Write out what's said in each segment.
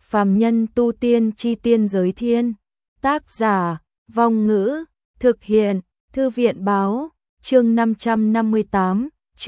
Phàm nhân tu tiên chi tiên giới thiên. Tác giả, Vong Ngữ, thực hiện, Thư viện báo, chương 558,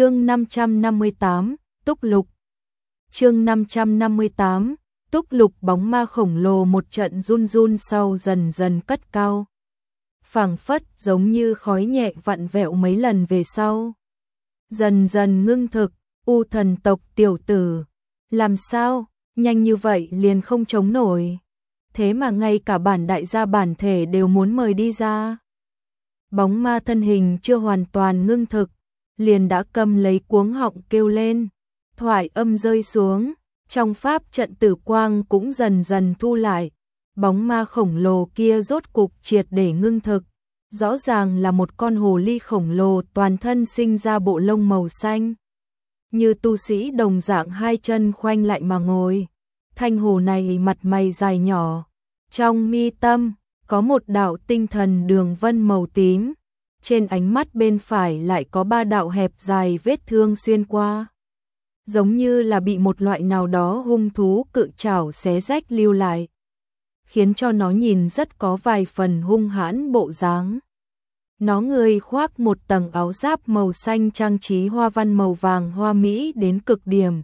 Túc Lục. Chương 558, Túc Lục. Bóng ma khổng lồ một trận run run sau dần dần cất cao. Phảng phất giống như khói nhẹ vặn vẹo mấy lần về sau. Dần dần ngưng thực, U thần tộc tiểu tử. Làm sao, nhanh như vậy liền không chống nổi. Thế mà ngay cả bản đại gia bản thể đều muốn mời đi ra. Bóng ma thân hình chưa hoàn toàn ngưng thực, liền đã cầm lấy cuống họng kêu lên. Thoại âm rơi xuống, trong pháp trận tử quang cũng dần dần thu lại. Bóng ma khổng lồ kia rốt cục triệt để ngưng thực. Rõ ràng là một con hồ ly khổng lồ toàn thân sinh ra bộ lông màu xanh. Như tu sĩ đồng dạng hai chân khoanh lại mà ngồi. Thanh hồ này mặt mày dài nhỏ. Trong mi tâm, có một đạo tinh thần đường vân màu tím. Trên ánh mắt bên phải lại có ba đạo hẹp dài vết thương xuyên qua. Giống như là bị một loại nào đó hung thú cự trảo xé rách lưu lại. Khiến cho nó nhìn rất có vài phần hung hãn bộ dáng. Nó người khoác một tầng áo giáp màu xanh trang trí hoa văn màu vàng hoa mỹ đến cực điểm.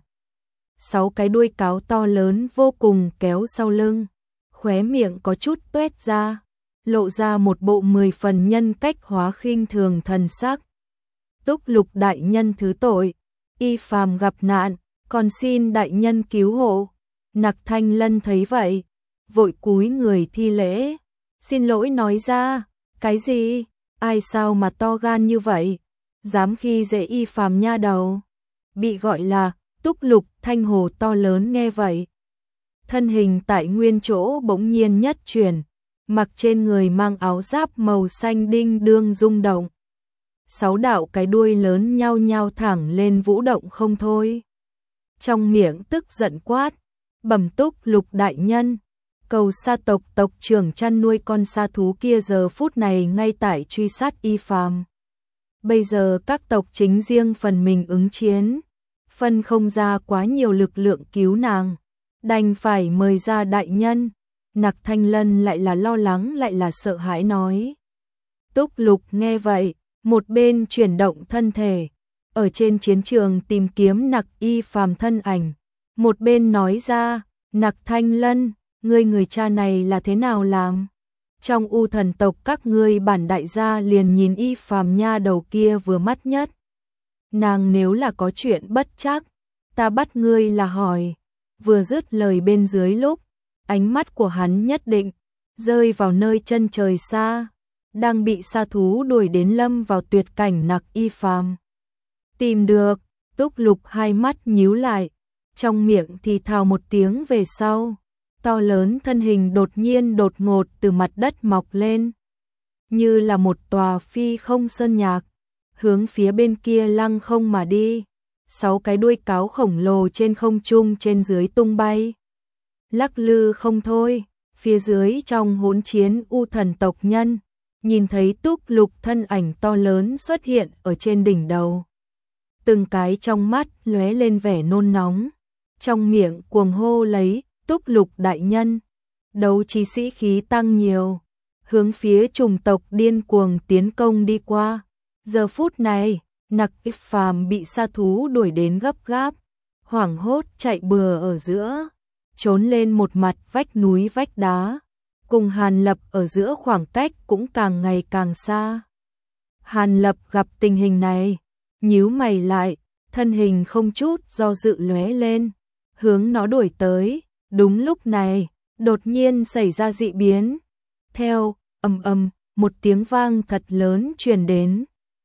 6 cái đuôi cáo to lớn vô cùng kéo sau lưng. Khóe miệng có chút tuét ra. Lộ ra một bộ 10 phần nhân cách hóa khinh thường thần sắc. Túc Lục đại nhân thứ tội. Y phàm gặp nạn, còn xin đại nhân cứu hộ. Nặc Thanh Lân thấy vậy, vội cúi người thi lễ. Xin lỗi nói ra, cái gì? Ai sao mà to gan như vậy? Dám khi dễ Y phàm nha đầu. Bị gọi là Túc Lục. Thanh hồ to lớn nghe vậy. Thân hình tại nguyên chỗ bỗng nhiên nhất chuyển. Mặc trên người mang áo giáp màu xanh đinh đương rung động. 6 đạo cái đuôi lớn nhao nhao thẳng lên vũ động không thôi. Trong miệng tức giận quát. Bẩm Túc Lục đại nhân. Cầu sa tộc tộc trưởng chăn nuôi con sa thú kia giờ phút này ngay tại truy sát Y phàm. Bây giờ các tộc chính riêng phần mình ứng chiến. Phân không ra quá nhiều lực lượng cứu nàng. Đành phải mời ra đại nhân. Nặc Thanh Lân lại là lo lắng lại là sợ hãi nói. Túc Lục nghe vậy, một bên chuyển động thân thể, ở trên chiến trường tìm kiếm Nặc Y phàm thân ảnh. Một bên nói ra, Nặc Thanh Lân, người cha này là thế nào làm? Trong U thần tộc các ngươi bản đại gia liền nhìn Y phàm nha đầu kia vừa mắt nhất. Nàng nếu là có chuyện bất trắc, ta bắt ngươi là hỏi. Vừa dứt lời bên dưới lúc, ánh mắt của hắn nhất định rơi vào nơi chân trời xa, đang bị sa thú đuổi đến lâm vào tuyệt cảnh Nặc Y phàm. Tìm được, Túc Lục hai mắt nhíu lại, trong miệng thì thào một tiếng về sau, to lớn thân hình đột nhiên đột ngột từ mặt đất mọc lên, như là một tòa phi không sơn nhạc, hướng phía bên kia lăng không mà đi. 6 cái đuôi cáo khổng lồ trên không trung trên dưới tung bay. Lắc lư không thôi, phía dưới trong hỗn chiến U thần tộc nhân, nhìn thấy Túc Lục thân ảnh to lớn xuất hiện ở trên đỉnh đầu. Từng cái trong mắt lóe lên vẻ nôn nóng, trong miệng cuồng hô lấy Túc Lục đại nhân. Đấu trí sĩ khí tăng nhiều, hướng phía chủng tộc điên cuồng tiến công đi qua. Giờ phút này, Nặc Y phàm bị sa thú đuổi đến gấp gáp, hoảng hốt chạy bừa ở giữa, trốn lên một mặt vách núi vách đá, cùng Hàn Lập ở giữa khoảng cách cũng càng ngày càng xa. Hàn Lập gặp tình hình này, nhíu mày lại, thân hình không chút do dự lóe lên, hướng nó đuổi tới. Đúng lúc này, đột nhiên xảy ra dị biến. Theo, ầm ầm, một tiếng vang thật lớn truyền đến.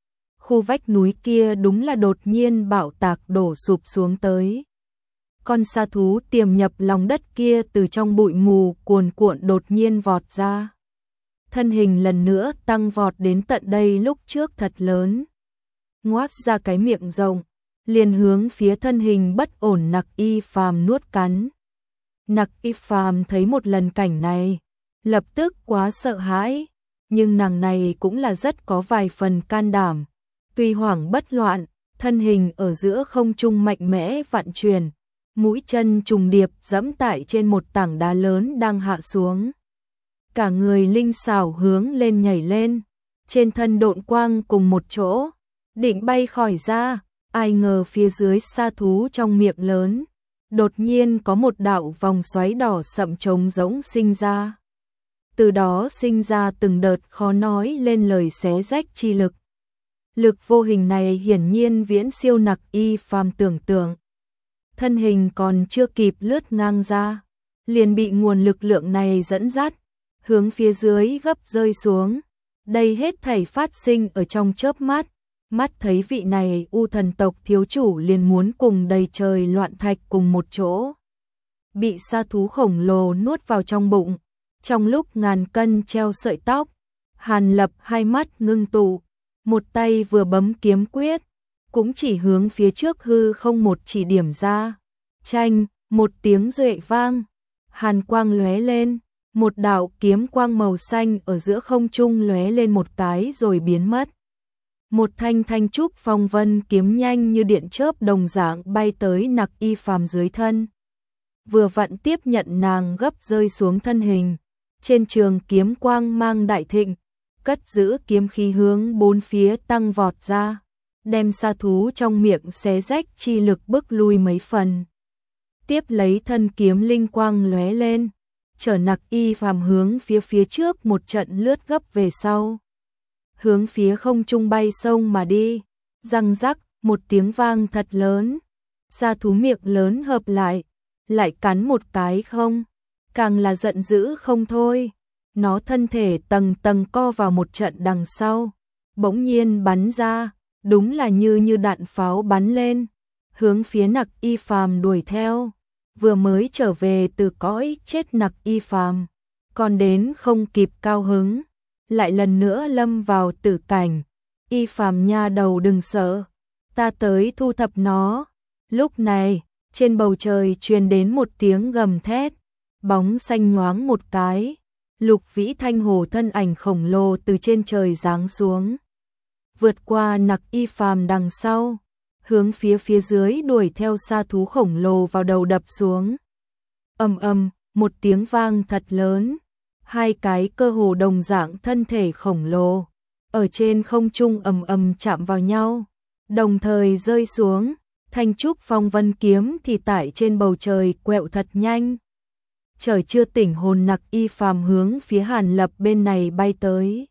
Khu vách núi kia đúng là đột nhiên bạo tạc đổ sụp xuống tới. Con sa thú tiềm nhập lòng đất kia từ trong bụi mù cuồn cuộn đột nhiên vọt ra. Thân hình lần nữa tăng vọt đến tận đây lúc trước thật lớn. Ngoác ra cái miệng rộng, liền hướng phía thân hình bất ổn Nặc Y phàm nuốt cắn. Nặc Y phàm thấy một lần cảnh này, lập tức quá sợ hãi, nhưng nàng này cũng là rất có vài phần can đảm. Tuy hoảng bất loạn, thân hình ở giữa không trung mạnh mẽ vặn chuyển, mũi chân trùng điệp giẫm tại trên một tảng đá lớn đang hạ xuống. Cả người linh xảo hướng lên nhảy lên, trên thân độn quang cùng một chỗ, định bay khỏi ra, ai ngờ phía dưới sa thú trong miệng lớn, đột nhiên có một đạo vòng xoáy đỏ sậm trống rỗng sinh ra. Từ đó sinh ra từng đợt khó nói lên lời xé rách chi lực. Lực vô hình này hiển nhiên viễn siêu Nặc Y phàm tưởng tượng. Thân hình còn chưa kịp lướt ngang ra, liền bị nguồn lực lượng này dẫn dắt, hướng phía dưới gấp rơi xuống. Đây hết thảy phát sinh ở trong chớp mắt, mắt thấy vị này U thần tộc thiếu chủ liền muốn cùng đầy trời loạn thạch cùng một chỗ. Bị sa thú khổng lồ nuốt vào trong bụng, trong lúc ngàn cân treo sợi tóc, Hàn Lập hai mắt ngưng tụ, một tay vừa bấm kiếm quyết, cũng chỉ hướng phía trước hư không một chỉ điểm ra. Chanh, một tiếng duệ vang, hàn quang lóe lên, một đạo kiếm quang màu xanh ở giữa không trung lóe lên một cái rồi biến mất. Một thanh thanh trúc phong vân kiếm nhanh như điện chớp đồng dạng bay tới Nặc Y phàm dưới thân. Vừa vặn tiếp nhận nàng gấp rơi xuống thân hình, trên trường kiếm quang mang đại thịnh, cất giữ kiếm khí hướng bốn phía tăng vọt ra, đem sa thú trong miệng xé rách chi lực bức lui mấy phần. Tiếp lấy thân kiếm linh quang lóe lên, chở Nặc Y phàm hướng phía trước một trận lướt gấp về sau. Hướng phía không trung bay sông mà đi, răng rắc, một tiếng vang thật lớn. Sa thú miệng lớn hợp lại cắn một cái không, càng là giận dữ không thôi. Nó thân thể tầng tầng co vào một trận đằng sau, bỗng nhiên bắn ra, đúng là như đạn pháo bắn lên, hướng phía Nặc Y phàm đuổi theo. Vừa mới trở về từ cõi chết Nặc Y phàm, còn đến không kịp cao hứng, lại lần nữa lâm vào tử cảnh. Y phàm nha đầu đừng sợ, ta tới thu thập nó. Lúc này, trên bầu trời truyền đến một tiếng gầm thét, bóng xanh nhoáng một cái, Lục Vĩ Thanh Hồ thân ảnh khổng lồ từ trên trời giáng xuống, vượt qua Nặc Y phàm đằng sau, hướng phía dưới đuổi theo sa thú khổng lồ vào đầu đập xuống. Ầm ầm, một tiếng vang thật lớn, hai cái cơ hồ đồng dạng thân thể khổng lồ ở trên không trung ầm ầm chạm vào nhau, đồng thời rơi xuống. Thanh trúc phong vân kiếm thì tại trên bầu trời quẹo thật nhanh. Trời chưa tỉnh hồn Nặc Y phàm hướng phía Hàn Lập bên này bay tới.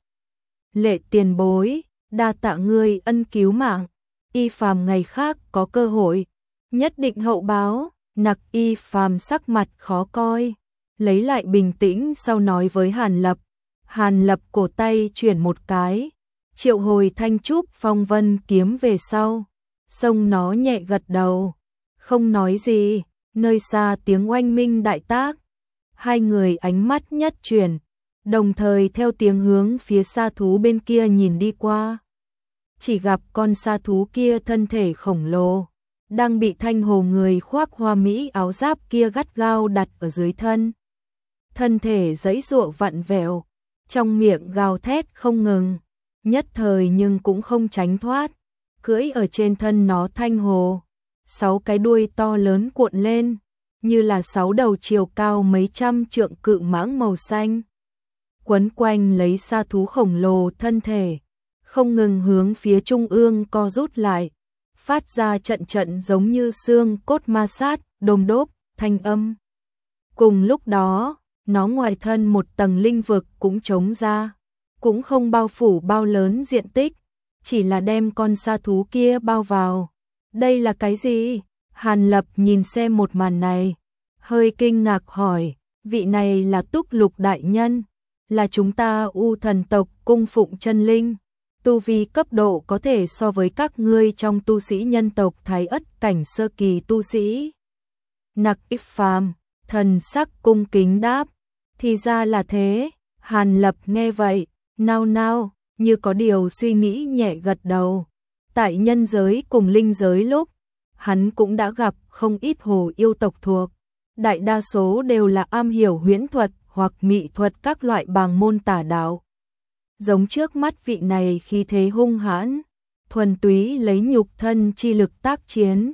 Lệ tiền bối, đa tạ ngươi ân cứu mạng. Y phàm ngày khác có cơ hội, nhất định hậu báo. Nặc Y phàm sắc mặt khó coi, lấy lại bình tĩnh sau nói với Hàn Lập. Hàn Lập cổ tay chuyển một cái, triệu hồi thanh trúc phong vân kiếm về sau. Sông nó nhẹ gật đầu, không nói gì, nơi xa tiếng oanh minh đại tác. Hai người ánh mắt nhất chuyển, đồng thời theo tiếng hướng phía sa thú bên kia nhìn đi qua. Chỉ gặp con sa thú kia thân thể khổng lồ, đang bị Thanh Hồ người khoác hoa mỹ áo giáp kia gắt gao đặt ở dưới thân. Thân thể giãy giụa vặn vẹo, trong miệng gào thét không ngừng, nhất thời nhưng cũng không tránh thoát. Cưỡi ở trên thân nó Thanh Hồ, 6 cái đuôi to lớn cuộn lên, như là 6 đầu chiều cao mấy trăm trượng cự mãng màu xanh, quấn quanh lấy sa thú khổng lồ thân thể, không ngừng hướng phía trung ương co rút lại, phát ra trận giống như xương cốt ma sát, đôm đốp, thanh âm. Cùng lúc đó, nó ngoài thân một tầng linh vực cũng trống ra, cũng không bao phủ bao lớn diện tích, chỉ là đem con sa thú kia bao vào. Đây là cái gì? Hàn Lập nhìn xem một màn này, hơi kinh ngạc hỏi, vị này là Túc Lục đại nhân, là chúng ta U thần tộc cung phụng chân linh, tu vi cấp độ có thể so với các ngươi trong tu sĩ nhân tộc Thái Ất cảnh sơ kỳ tu sĩ. Nặc Y phàm, thần sắc cung kính đáp, thì ra là thế. Hàn Lập nghe vậy, nao nao, như có điều suy nghĩ nhẹ gật đầu. Tại nhân giới cùng linh giới lúc, hắn cũng đã gặp không ít hồ yêu tộc thuộc, đại đa số đều là am hiểu huyễn thuật hoặc mị thuật các loại bàng môn tà đạo. Giống trước mắt vị này khí thế hung hãn, thuần túy lấy nhục thân chi lực tác chiến,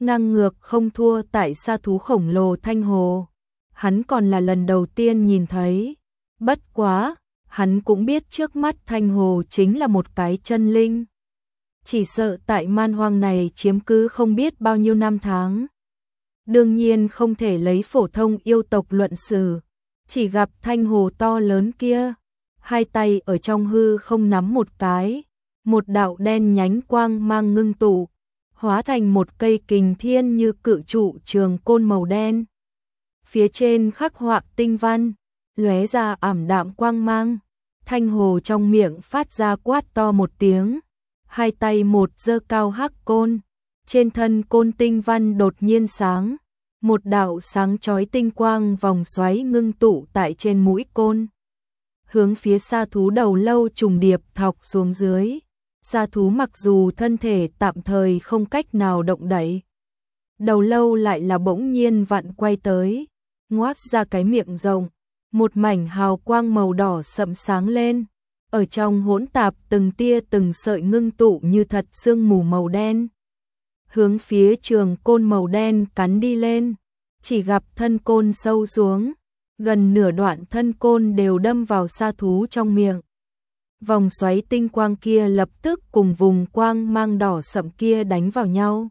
ngang ngược không thua tại sa thú khổng lồ Thanh Hồ. Hắn còn là lần đầu tiên nhìn thấy. Bất quá, hắn cũng biết trước mắt Thanh Hồ chính là một cái chân linh. Chỉ sợ tại man hoang này chiếm cứ không biết bao nhiêu năm tháng. Đương nhiên không thể lấy phổ thông yêu tộc luận xử. Chỉ gặp Thanh Hồ to lớn kia, hai tay ở trong hư không nắm một cái, một đạo đen nhánh quang mang ngưng tụ, hóa thành một cây kình thiên như cự trụ trường côn màu đen. Phía trên khắc họa tinh văn, lóe ra ảm đạm quang mang. Thanh Hồ trong miệng phát ra quát to một tiếng, hai tay một giơ cao hắc côn, trên thân côn tinh văn đột nhiên sáng, một đạo sáng chói tinh quang vòng xoáy ngưng tụ tại trên mũi côn, hướng phía sa thú đầu lâu trùng điệp thọc xuống dưới. Sa thú mặc dù thân thể tạm thời không cách nào động đậy, đầu lâu lại là bỗng nhiên vặn quay tới, ngoác ra cái miệng rộng, một mảnh hào quang màu đỏ sậm sáng lên, ở trong hỗn tạp từng tia từng sợi ngưng tụ như thật sương mù màu đen, hướng phía trường côn màu đen cắn đi lên. Chỉ gặp thân côn sâu xuống, gần nửa đoạn thân côn đều đâm vào sa thú trong miệng. Vòng xoáy tinh quang kia lập tức cùng vùng quang mang đỏ sậm kia đánh vào nhau.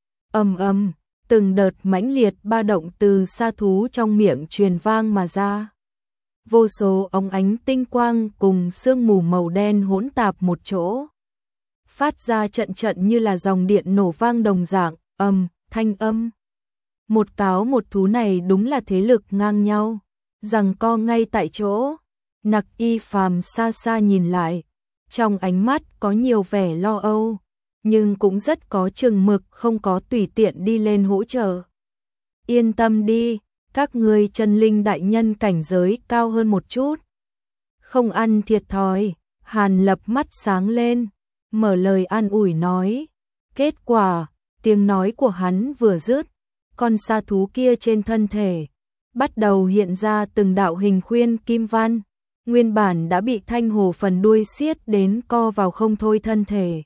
Ầm ầm, từng đợt mãnh liệt ba động từ sa thú trong miệng truyền vang mà ra. Vô số óng ánh tinh quang cùng sương mù màu đen hỗn tạp một chỗ, phát ra trận trận như là dòng điện nổ vang đồng dạng, thanh âm. Một cáo một thú này đúng là thế lực ngang nhau, giằng co ngay tại chỗ. Nặc Y Phàm xa xa nhìn lại, trong ánh mắt có nhiều vẻ lo âu, nhưng cũng rất có chừng mực, không có tùy tiện đi lên hỗ trợ. Yên tâm đi, các ngươi chân linh đại nhân cảnh giới cao hơn một chút, không ăn thiệt thòi. Hàn Lập mắt sáng lên, mở lời an ủi nói. Kết quả, tiếng nói của hắn vừa dứt, con sa thú kia trên thân thể bắt đầu hiện ra từng đạo hình khuyên kim văn, nguyên bản đã bị Thanh Hồ phần đuôi siết đến co vào không thôi thân thể.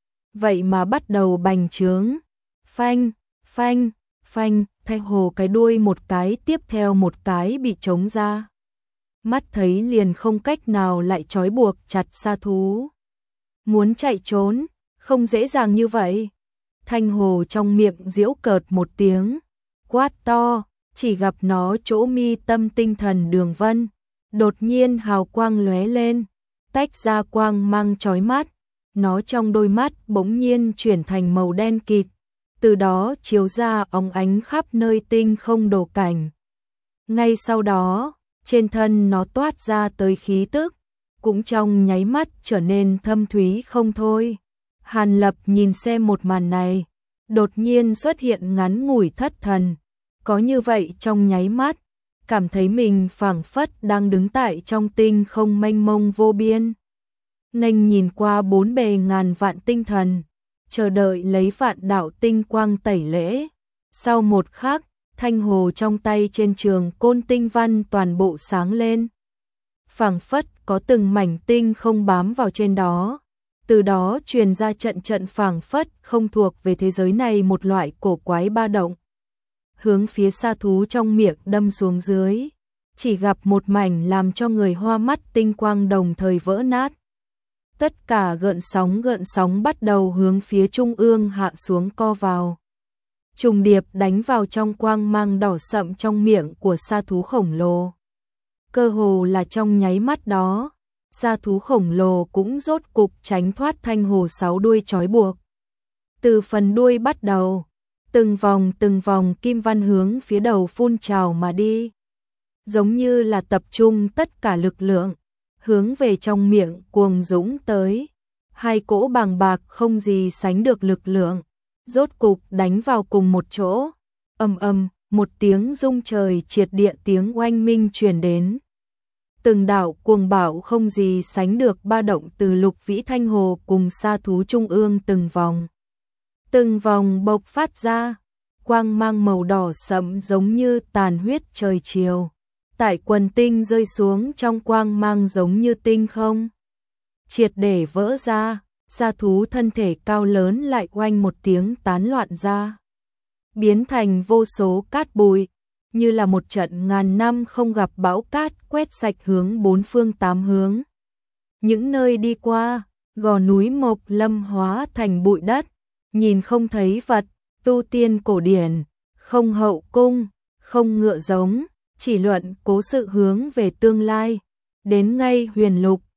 Vậy mà bắt đầu bành trướng. Phanh, phanh, phanh, Thanh Hồ cái đuôi một cái tiếp theo một cái bị trống ra. Mắt thấy liền không cách nào lại trói buộc chặt sa thú. Muốn chạy trốn, không dễ dàng như vậy. Thanh Hồ trong miệng giễu cợt một tiếng, quát to, chỉ gặp nó chỗ mi tâm tinh thần đường vân, đột nhiên hào quang lóe lên, tách ra quang mang chói mắt, nó trong đôi mắt bỗng nhiên chuyển thành màu đen kịt, từ đó chiếu ra óng ánh khắp nơi tinh không đồ cảnh. Ngay sau đó, trên thân nó toát ra tới khí tức, cũng trong nháy mắt trở nên thâm thúy không thôi. Hàn Lập nhìn xem một màn này, đột nhiên xuất hiện ngắn ngủi thất thần, có như vậy trong nháy mắt, cảm thấy mình phảng phất đang đứng tại trong tinh không mênh mông vô biên. Nghênh nhìn qua bốn bề ngàn vạn tinh thần, chờ đợi lấy vạn đạo tinh quang tẩy lễ. Sau một khắc, Thanh Hồ trong tay trên trường côn tinh văn toàn bộ sáng lên, phảng phất có từng mảnh tinh không bám vào trên đó, từ đó truyền ra trận trận phảng phất không thuộc về thế giới này một loại cổ quái ba động, hướng phía sa thú trong miệng đâm xuống dưới. Chỉ gặp một mảnh làm cho người hoa mắt tinh quang đồng thời vỡ nát. Tất cả gợn sóng bắt đầu hướng phía trung ương hạ xuống co vào, trùng điệp đánh vào trong quang mang đỏ sậm trong miệng của sa thú khổng lồ. Cơ hồ là trong nháy mắt đó, sa thú khổng lồ cũng rốt cục tránh thoát Thanh Hồ sáu đuôi trói buộc. Từ phần đuôi bắt đầu, từng vòng kim văn hướng phía đầu phun trào mà đi, giống như là tập trung tất cả lực lượng, hướng về trong miệng cuồng dũng tới. Hai cỗ bàng bạc không gì sánh được lực lượng, rốt cục đánh vào cùng một chỗ. Một tiếng rung trời triệt địa tiếng oanh minh truyền đến. Từng đạo cuồng bạo không gì sánh được ba động từ Lục Vĩ Thanh Hồ cùng sa thú trung ương từng vòng bộc phát ra, quang mang màu đỏ sẫm giống như tàn huyết trời chiều, tại quần tinh rơi xuống trong quang mang giống như tinh không triệt để vỡ ra, sa thú thân thể cao lớn lại oanh một tiếng tán loạn ra. biến thành vô số cát bụi, như là một trận ngàn năm không gặp bão cát quét sạch hướng bốn phương tám hướng. Những nơi đi qua, gò núi Mộc Lâm hóa thành bụi đất, nhìn không thấy vật, tu tiên cổ điển, không hậu cung, không ngựa giống, chỉ luận cố sự hướng về tương lai. Đến ngay Huyền Lục,